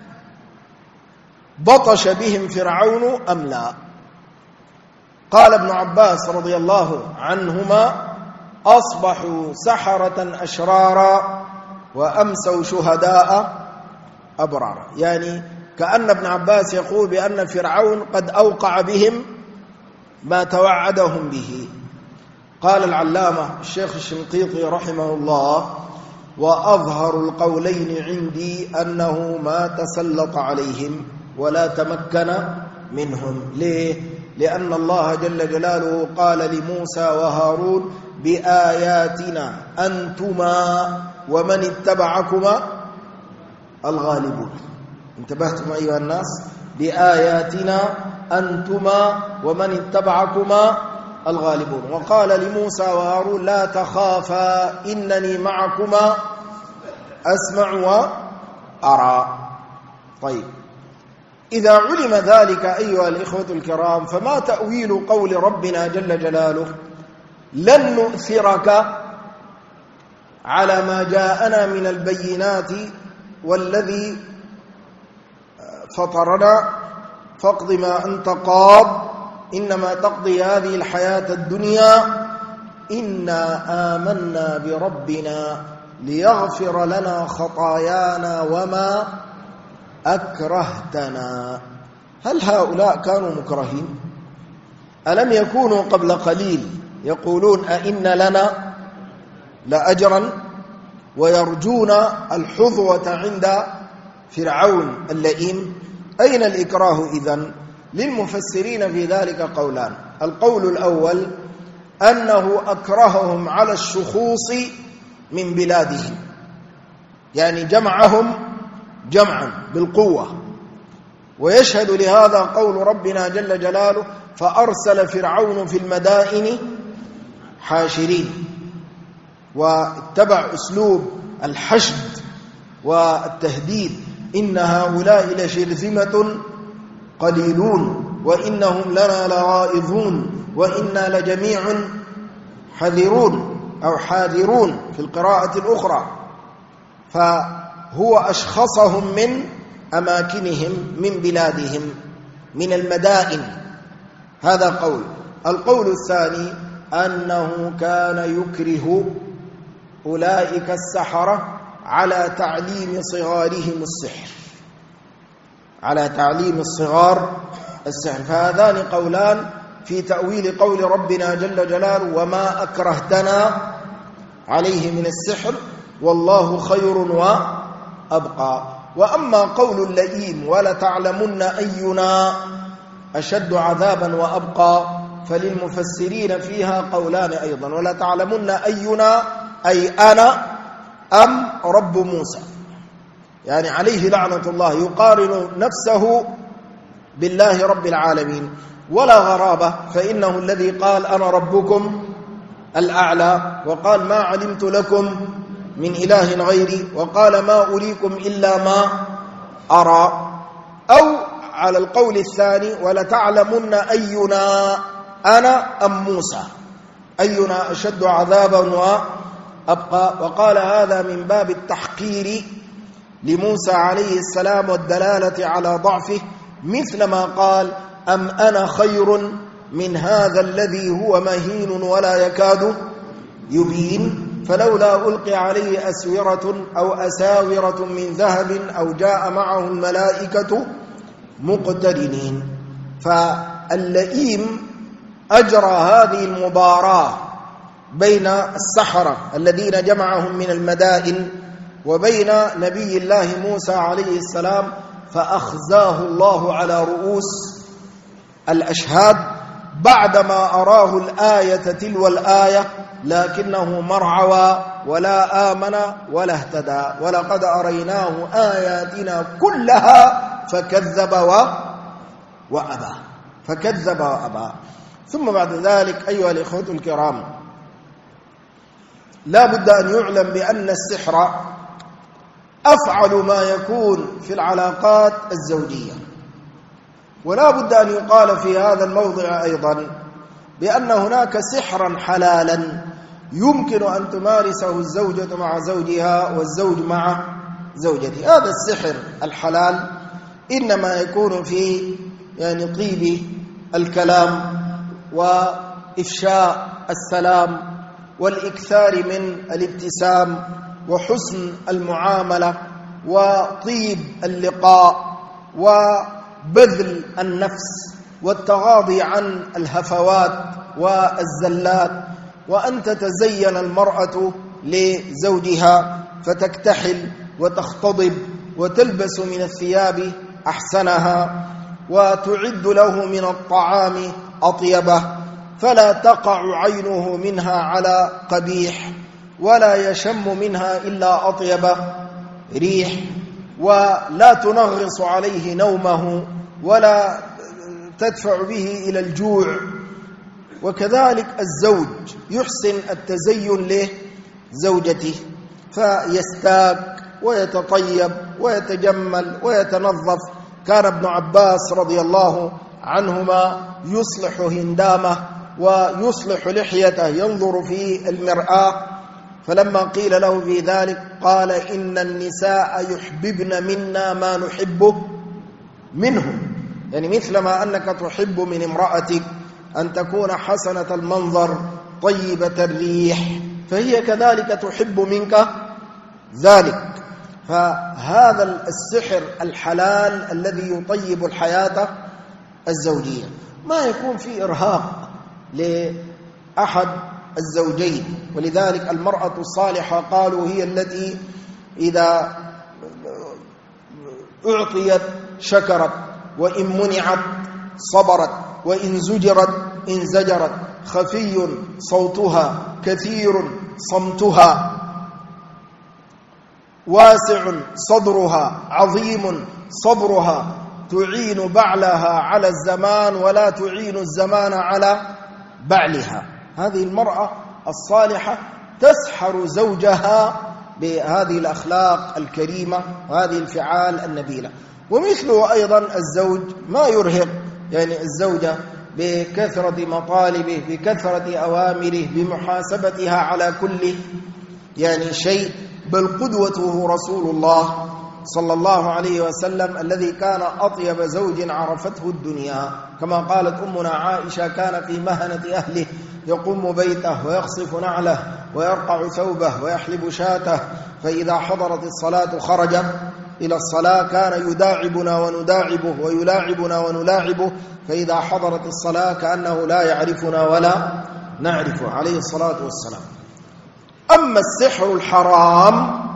بطش بهم فرعون أم لا؟ قال ابن عباس رضي الله عنهما أصبحوا سحرة أشرارا وأمسوا شهداء أبرارا، يعني كأن ابن عباس يقول بأن فرعون قد أوقع بهم ما توعدهم به، قال العلامة الشيخ الشنقيطي رحمه الله: وأظهر القولين عندي أنه ما تسلط عليهم ولا تمكن منهم. ليه؟ لأن الله جل جلاله قال لموسى وهارون: بآياتنا أنتما ومن اتبعكما الغالبون. انتبهتم أيها الناس؟ بآياتنا أنتما ومن اتبعكما الغالبون. وقال لموسى وهارون: لا تخافا إنني معكما أسمع وأرى. طيب، إذا علم ذلك أيها الإخوة الكرام، فما تأويل قول ربنا جل جلاله: لن نؤثرك على ما جاءنا من البينات والذي فطرنا فاقض ما أنت قاض إنما تقضي هذه الحياة الدنيا إنا آمنا بربنا ليغفر لنا خطايانا وما أكرهتنا. هل هؤلاء كانوا مكرهين؟ ألم يكونوا قبل قليل يقولون أئن لنا لأجرا ويرجون الحظوة عند فرعون اللئيم؟ أين الإكراه إذن؟ للمفسرين في ذلك قولان. القول الأول أنه أكرههم على الشخوص من بلادهم، يعني جمعهم جمعا بالقوة. ويشهد لهذا قول ربنا جل جلاله: فأرسل فرعون في المدائن حاشرين، واتبع أسلوب الحشد والتهديد: إن هؤلاء لشرذمة قليلون وإنهم لنا لغائظون وإنا لجميع حذرون أو حاذرون في القراءة الأخرى. فهو أشخصهم من أماكنهم من بلادهم من المدائن. هذا قول. القول الثاني أنه كان يكره أولئك السحرة على تعليم صغارهم السحر، على تعليم الصغار السحر. فهذان قولان في تأويل قول ربنا جل جلاله: وما أكرهتنا عليه من السحر والله خير وأبقى. وأما قول اللئيم: ولتعلمن أينا أشد عذابا وأبقى، فللمفسرين فيها قولان أيضا: ولتعلمن أينا أي أنا أم رب موسى، يعني عليه لعنة الله، يقارن نفسه بالله رب العالمين. ولا غرابة، فإنه الذي قال: أنا ربكم الأعلى، وقال: ما علمت لكم من إله غيري، وقال: ما أريكم إلا ما أرى. أو على القول الثاني: ولتعلمن أينا أنا أم موسى، أينا أشد عذابا وأبقى. وقال هذا من باب التحقير لموسى عليه السلام والدلالة على ضعفه، مثل ما قال: أم أنا خير من هذا الذي هو مهين ولا يكاد يبين، فلولا ألقي عليه أسورة أو أساورة من ذهب أو جاء معه الملائكة مقترنين. فاللئيم أجرى هذه المباراة بين السحرة الذين جمعهم من المدائن وبين نبي الله موسى عليه السلام، فأخزاه الله على رؤوس الأشهاد بعدما أراه الآية تلو الآية، لكنه مرعوى ولا آمن ولا اهتدى. ولقد أريناه آياتنا كلها فكذب وأبى، فكذب وأبى. ثم بعد ذلك أيها الإخوة الكرام، لا بد أن يعلم بأن السحر أفعل ما يكون في العلاقات الزوجية. ولا بد أن يقال في هذا الموضع أيضا بأن هناك سحرا حلالا يمكن أن تمارسه الزوجة مع زوجها والزوج مع زوجته. هذا السحر الحلال إنما يكون في طيب الكلام وإفشاء السلام والإكثار من الابتسام وحسن المعاملة وطيب اللقاء وبذل النفس والتغاضي عن الهفوات والزلات. وأن تتزين المرأة لزوجها فتكتحل وتختضب وتلبس من الثياب أحسنها وتعد له من الطعام أطيبه، فلا تقع عينه منها على قبيح ولا يشم منها إلا أطيب ريح، ولا تنغص عليه نومه ولا تدفع به إلى الجوع. وكذلك الزوج يحسن التزين لزوجته فيستاك ويتطيب ويتجمل ويتنظف. كان ابن عباس رضي الله عنهما يصلح هندامه ويصلح لحيته، ينظر في المرآة، فلما قيل له في ذلك قال: إن النساء يحببن منا ما نحب منه، يعني مثل ما أنك تحب من امرأتك أن تكون حسنة المنظر طيبة الريح، فهي كذلك تحب منك ذلك. فهذا السحر الحلال الذي يطيب الحياة الزوجية ما يكون فيه إرهاق لأحد الزوجين. ولذلك المرأة الصالحة قالوا هي التي إذا أعطيت شكرت، وإن منعت صبرت، وإن زجرت انزجرت، خفي صوتها كثير صمتها، واسع صدرها عظيم صبرها، تعين بعلها على الزمان ولا تعين الزمان على بعلها. هذه المرأة الصالحة تسحر زوجها بهذه الأخلاق الكريمة وهذه الفعال النبيلة. ومثله أيضا الزوج ما يرهق يعني الزوجة بكثرة مطالبه، بكثرة أوامره، بمحاسبتها على كل يعني شيء، بل قدوته رسول الله صلى الله عليه وسلم الذي كان أطيب زوج عرفته الدنيا، كما قالت أمنا عائشة: كان في مهنة أهله يقوم بيته ويقصف نعله ويرقع ثوبه ويحلب شاته، فإذا حضرت الصلاة خرج إلى الصلاة، كان يداعبنا ونداعبه ويلاعبنا ونلاعبه، فإذا حضرت الصلاة كأنه لا يعرفنا ولا نعرفه عليه الصلاة والسلام. أما السحر الحرام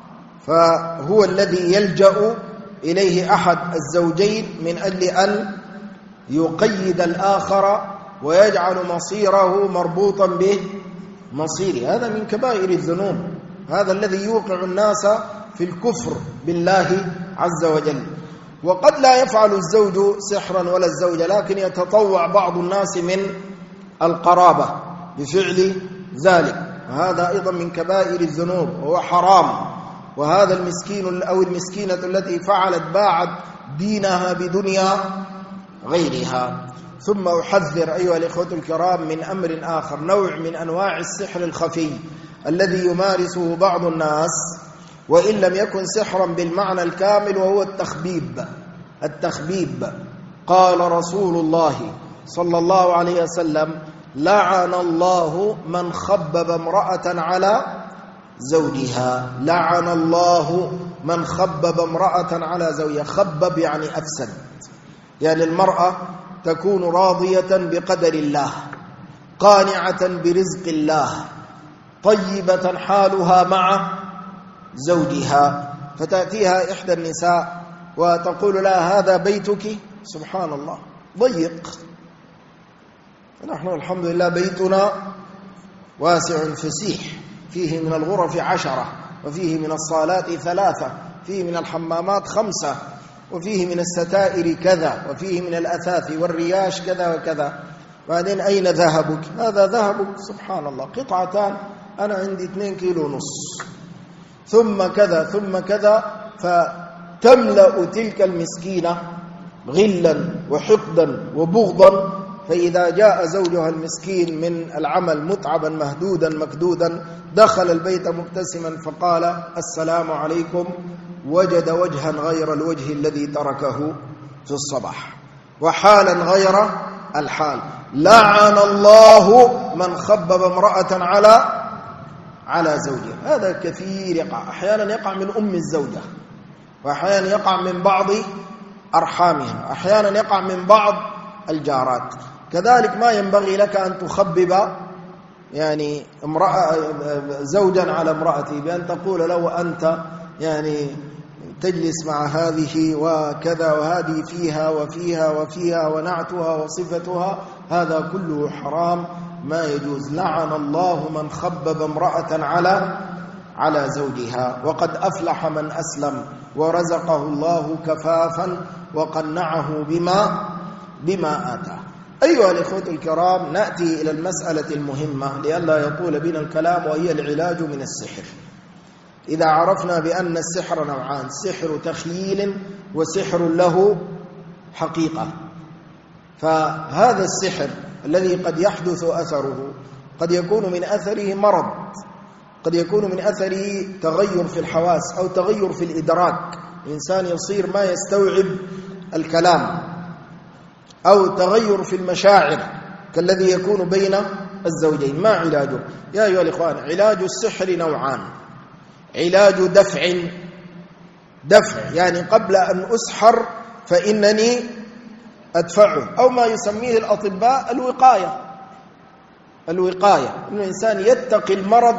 فهو الذي يلجأ إليه أحد الزوجين من أجل أن يقيد الآخر ويجعل مصيره مربوطا بمصيره. هذا من كبائر الذنوب، هذا الذي يوقع الناس في الكفر بالله عز وجل. وقد لا يفعل الزوج سحرا ولا الزوجة، لكن يتطوع بعض الناس من القرابة بفعل ذلك، وهذا أيضا من كبائر الذنوب وهو حرام. وهذا المسكين أو المسكينة التي فعلت باعت دينها بدنيا غيرها. ثم أحذر أيها الإخوة الكرام من أمر آخر، نوع من أنواع السحر الخفي الذي يمارسه بعض الناس وإن لم يكن سحرا بالمعنى الكامل، وهو التخبيب. قال رسول الله صلى الله عليه وسلم: لعن الله من خبب امرأة على زوجها. لعن الله من خبب امرأة على زوجها. خبب يعني أفسد، يعني المرأة تكون راضية بقدر الله، قانعة برزق الله، طيبة حالها مع زوجها، فتأتيها إحدى النساء وتقول لها: هذا بيتك؟ سبحان الله، ضيق. نحن الحمد لله بيتنا واسع فسيح، فيه من الغرف 10، وفيه من الصالات 3، فيه من الحمامات 5، وفيه من الستائر كذا، وفيه من الأثاث والرياش كذا وكذا. بعدين أين ذهبك؟ هذا ذهبك؟ سبحان الله، قطعتان، أنا عندي 2.5 كيلو، ثم كذا ثم كذا. فتملأ تلك المسكينة غلا وحقدا وبغضا. فإذا جاء زوجها المسكين من العمل متعبا مهدودا مكدودا، دخل البيت مبتسما فقال: السلام عليكم، وجد وجها غير الوجه الذي تركه في الصباح، وحالا غير الحال. لعن الله من خبب امرأة على زوجها. هذا كثير يقع، أحيانا يقع من أم الزوجة، وأحيانا يقع من بعض أرحامها، أحيانا يقع من بعض الجارات. كذلك ما ينبغي لك أن تخبب يعني امرأة زوجا على امرأته بأن تقول له أنت يعني تجلس مع هذه وكذا وهذه فيها وفيها وفيها ونعتها وصفتها، هذا كله حرام ما يجوز. لعن الله من خبب امرأة على زوجها. وقد أفلح من أسلم ورزقه الله كفافا وقنعه بما آتاه. أيها الإخوة الكرام، نأتي إلى المسألة المهمة لئلا يطول بنا الكلام، وهي العلاج من السحر. إذا عرفنا بأن السحر نوعان: سحر تخييل وسحر له حقيقة. فهذا السحر الذي قد يحدث أثره قد يكون من أثره مرض، قد يكون من أثره تغير في الحواس أو تغير في الإدراك، الإنسان يصير ما يستوعب الكلام، أو تغير في المشاعر كالذي يكون بين الزوجين. ما علاجه؟ يا أيها الإخوان، علاج السحر نوعان: علاج دفع يعني قبل أن أسحر فإنني أدفعه، أو ما يسميه الأطباء الوقاية، أن الإنسان يتقي المرض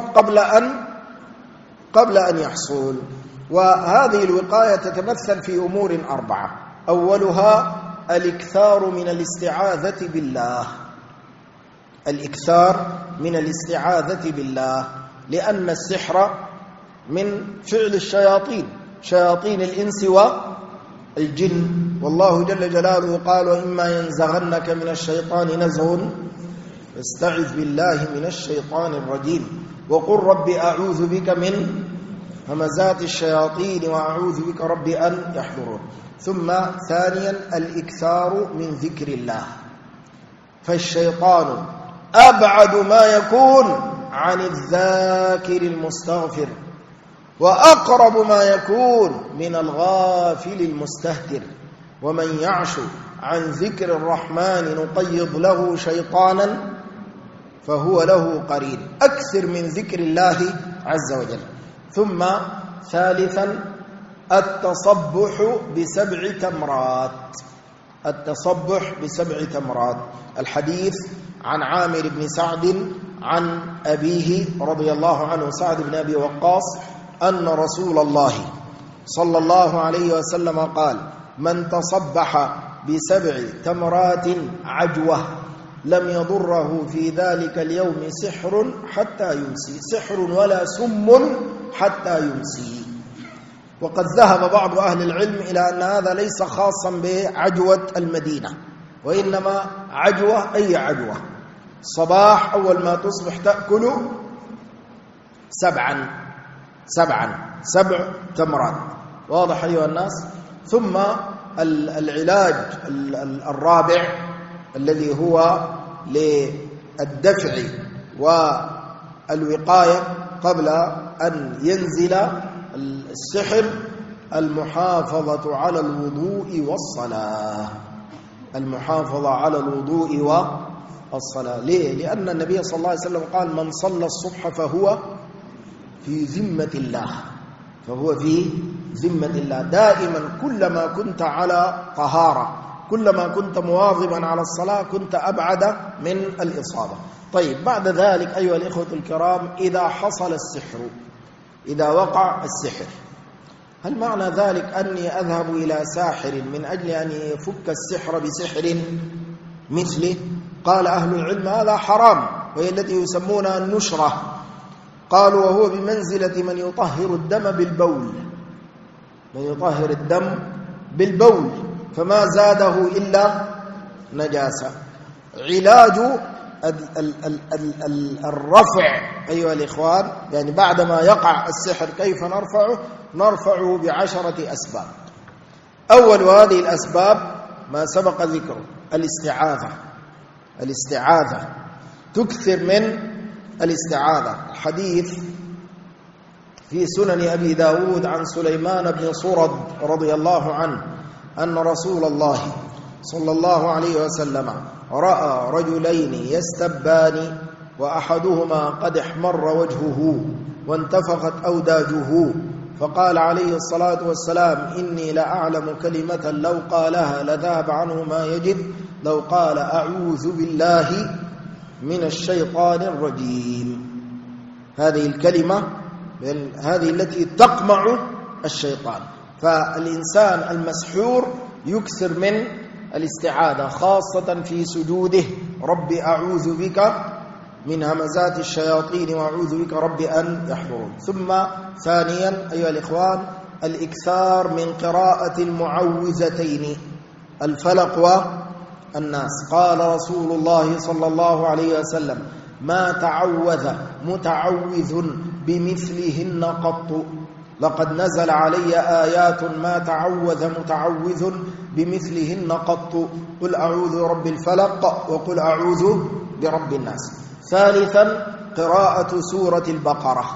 قبل أن يحصل. وهذه الوقاية تتمثل في أمور 4: أولها الإكثار من الاستعاذة بالله، الإكثار من الاستعاذة بالله، لأن السحر من فعل الشياطين، شياطين الإنس والجن، والله جل جلاله قال: وإما ينزغنك من الشيطان نزغ فاستعذ بالله من الشيطان الرجيم، وقل رب أعوذ بك من همزات الشياطين وأعوذ بك رب أن يحضرون. ثم ثانيا الإكثار من ذكر الله، فالشيطان أبعد ما يكون عن الذاكر المستغفر، وأقرب ما يكون من الغافل المستهتر، ومن يعش عن ذكر الرحمن نقيض له شيطانا فهو له قرين. أكثر من ذكر الله عز وجل. ثم ثالثا التصبح ب7 تمرات، التصبح ب7 تمرات. الحديث عن عامر بن سعد عن أبيه رضي الله عنه سعد بن أبي وقاص أن رسول الله صلى الله عليه وسلم قال: من تصبح ب7 تمرات عجوة لم يضره في ذلك اليوم سحر حتى يمسي، سحر ولا سم حتى يمسي. وقد ذهب بعض أهل العلم إلى أن هذا ليس خاصا بعجوة المدينة، وإنما عجوة أي عجوة، صباح أول ما تصبح تأكل 7 تمرات. واضح أيها الناس؟ ثم العلاج الرابع الذي هو للدفع والوقاية قبل أن ينزل السحر: المحافظة على الوضوء والصلاة، المحافظة على الوضوء والصلاة. ليه؟ لأن النبي صلى الله عليه وسلم قال: من صلى الصبح فهو في ذمة الله، فهو في ذمة الله. دائما كلما كنت على طهارة، كلما كنت مواظبا على الصلاة، كنت أبعد من الإصابة. طيب، بعد ذلك أيها الإخوة الكرام، إذا حصل السحر، إذا وقع السحر، هل معنى ذلك أني أذهب إلى ساحر من أجل أن يفك السحر بسحر مثله؟ قال أهل العلم: هذا حرام، وهي التي يسمونها النشرة. قالوا: وهو بمنزلة من يطهر الدم بالبول، من يطهر الدم بالبول فما زاده إلا نجاسة. علاج الرفع أيها الإخوان، يعني بعدما يقع السحر كيف نرفعه؟ نرفعه ب10 أسباب. أول هذه الأسباب ما سبق ذكره: الاستعاذة، تكثر من الاستعاذة. الحديث في سنن أبي داود عن سليمان بن صرد رضي الله عنه أن رسول الله صلى الله عليه وسلم رأى رجلين يستبان، وأحدهما قد احمر وجهه وانتفخت أوداجه، فقال عليه الصلاة والسلام: إني لأعلم كلمة لو قالها لذهب عنه ما يجد، لو قال أعوذ بالله من الشيطان الرجيم. هذه الكلمة هذه التي تقمع الشيطان. فالإنسان المسحور يكثر من الاستعاذة خاصة في سجوده: رب أعوذ بك من همزات الشياطين وأعوذ بك رب أن يحضرون. ثم ثانيا أيها الإخوان الإكثار من قراءة المعوذتين الفلق والناس. قال رسول الله صلى الله عليه وسلم: ما تعوذ متعوذ بمثلهن قط، لقد نزل علي آيات ما تعوذ متعوذ بمثلهن قط، قل أعوذ برب الفلق وقل أعوذ برب الناس. ثالثا قراءة سورة البقرة.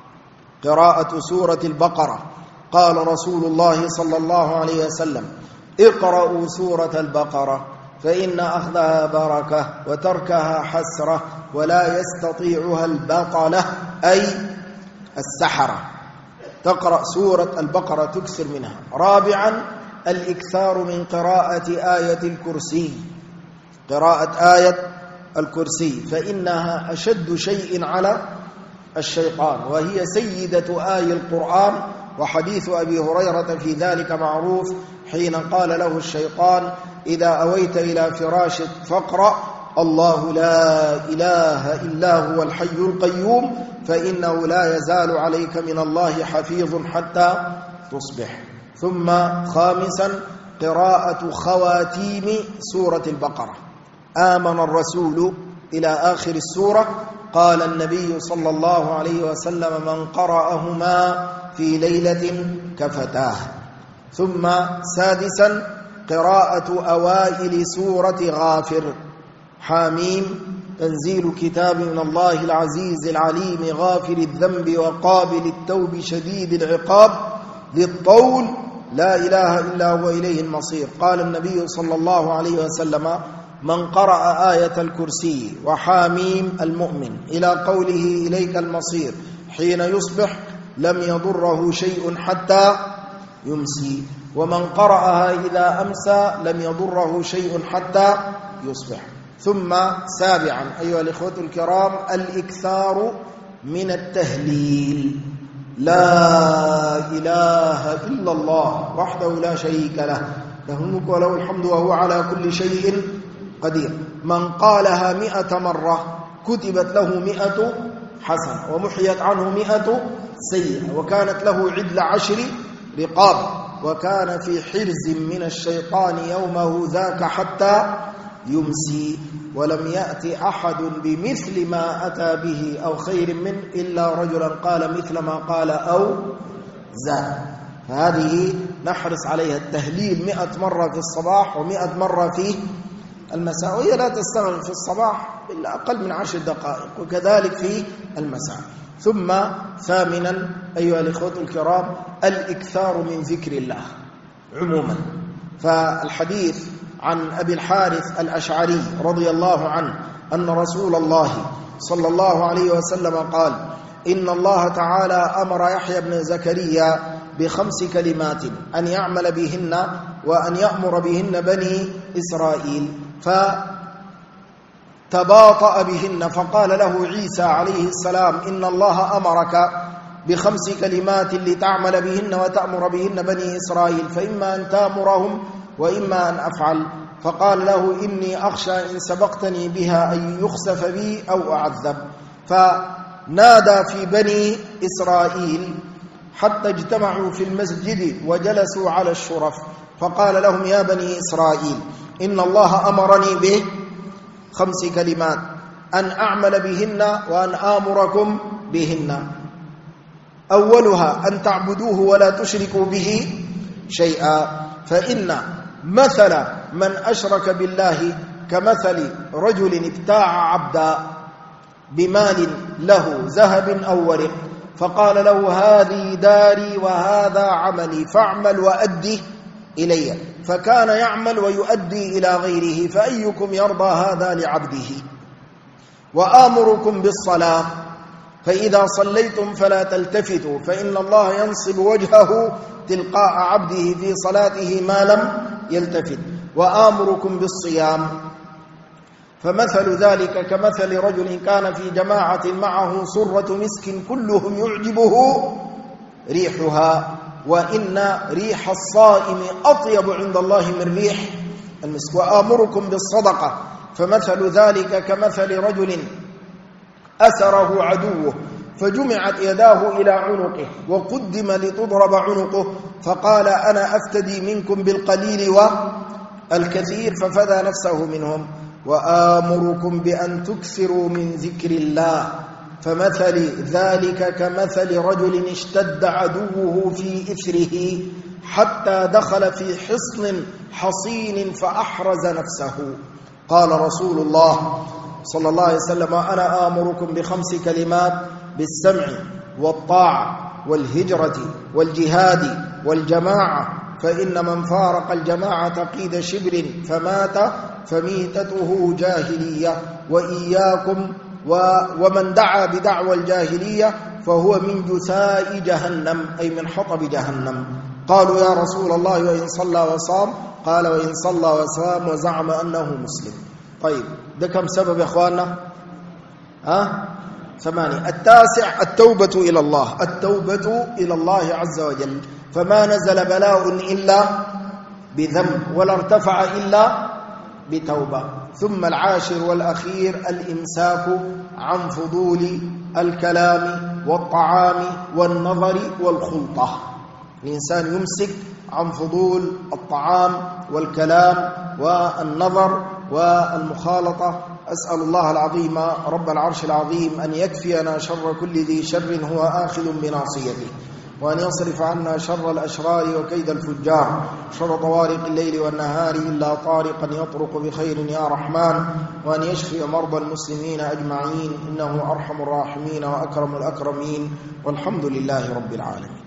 قراءة سورة البقرة. قال رسول الله صلى الله عليه وسلم: اقرأوا سورة البقرة فإن أخذها بركة وتركها حسرة ولا يستطيعها البطلة أي السحرة. تقرأ سورة البقرة تكثر منها. رابعا الإكثار من قراءة آية الكرسي. قراءة آية الكرسي فإنها أشد شيء على الشيطان، وهي سيدة آي القرآن. وحديث أبي هريرة في ذلك معروف، حين قال له الشيطان: إذا أويت إلى فراشك فاقرأ الله لا إله إلا هو الحي القيوم فإنه لا يزال عليك من الله حفيظ حتى تصبح. ثم خامسا قراءة خواتيم سورة البقرة. آمن الرسول إلى آخر السورة. قال النبي صلى الله عليه وسلم: من قرأهما في ليلة كفتاه. ثم سادسا قراءة أوائل سورة غافر. حاميم تنزيل كتاب من الله العزيز العليم غافر الذنب وقابل التوب شديد العقاب ذي الطول لا إله إلا هو إليه المصير. قال النبي صلى الله عليه وسلم: من قرأ آية الكرسي وحاميم المؤمن إلى قوله إليك المصير حين يصبح لم يضره شيء حتى يمسي، ومن قرأها إذا أمسى لم يضره شيء حتى يصبح. ثم سابعا أيها الإخوة الكرام الإكثار من التهليل. لا إله إلا الله وحده لا شريك له، له الملك وله الحمد وهو على كل شيء قدير. من قالها 100 مرة كتبت له 100 حسنة ومحيت عنه 100 سيئة، وكانت له عدل 10 رقاب، وكان في حرز من الشيطان يومه ذاك حتى يمسي، ولم يأتي أحد بمثل ما أتى به أو خير منه إلا رجلا قال مثل ما قال أو زاد. فهذه نحرص عليها التهليل 100 مرة في الصباح و100 مرة في المساء، وهي لا تستغرق في الصباح إلا أقل من 10 دقائق، وكذلك في المساء. ثم ثامنا أيها الإخوة الكرام الإكثار من ذكر الله عموما. فالحديث عن أبي الحارث الأشعري رضي الله عنه أن رسول الله صلى الله عليه وسلم قال: إن الله تعالى أمر يحيى بن زكريا ب5 كلمات أن يعمل بهن وأن يأمر بهن بني إسرائيل، فتباطأ بهن، فقال له عيسى عليه السلام: إن الله أمرك ب5 كلمات لتعمل بهن وتأمر بهن بني إسرائيل، فإما أن تأمرهم وإما أن أفعل. فقال له: إني أخشى إن سبقتني بها أن يخسف بي أو أعذب. فنادى في بني إسرائيل حتى اجتمعوا في المسجد وجلسوا على الشرف، فقال لهم: يا بني إسرائيل، إن الله أمرني ب5 كلمات أن أعمل بهن وأن آمركم بهن. أولها أن تعبدوه ولا تشركوا به شيئا، فإن مثل من أشرك بالله كمثل رجل ابتاع عبدا بمال له ذهب أو ورق، فقال له: هذه داري وهذا عملي فاعمل وأدي إلي، فكان يعمل ويؤدي إلى غيره، فأيكم يرضى هذا لعبده؟ وآمركم بالصلاة فإذا صليتم فلا تلتفتوا فإن الله ينصب وجهه تلقاء عبده في صلاته ما لم يلتفت. وآمركم بالصيام فمثل ذلك كمثل رجل كان في جماعة معه صرة مسك كلهم يعجبه ريحها وإن ريح الصائم أطيب عند الله من ريح المسك وآمركم بالصدقة فمثل ذلك كمثل رجل أسره عدوه فجمعت يداه إلى عنقه وقدم لتضرب عنقه فقال أنا أفتدي منكم بالقليل والكثير ففدى نفسه منهم وآمركم بأن تكثروا من ذكر الله فمثل ذلك كمثل رجل اشتد عدوه في إثره حتى دخل في حصن حصين فأحرز نفسه قال رسول الله صلى الله عليه وسلم أنا آمركم ب5 كلمات بالسمع والطاعة والهجرة والجهاد والجماعة فإن من فارق الجماعة قيد شبر فمات فميتته جاهلية وإياكم ومن دعا بدعوى الجاهلية فهو من جثاء جهنم أي من حطب جهنم قالوا يا رسول الله وإن صلى وصام قال وإن صلى وصام وزعم أنه مسلم. طيب ده كم سبب يا إخواننا؟ 8. التاسع التوبة إلى الله. التوبة إلى الله عز وجل فما نزل بلاء إلا بذنب ولا ارتفع إلا بتوبة. ثم العاشر والأخير الإمساك عن فضول الكلام والطعام والنظر والخلطة. الإنسان يمسك عن فضول الطعام والكلام والنظر والمخالطة. أسأل الله العظيم رب العرش العظيم أن يكفينا شر كل ذي شر هو آخذ بناصيته وأن يصرف عنا شر الأشرار وكيد الفجار شر طوارق الليل والنهار إلا طارقا يطرق بخير يا رحمن وأن يشفي مرضى المسلمين أجمعين إنه أرحم الراحمين وأكرم الأكرمين والحمد لله رب العالمين.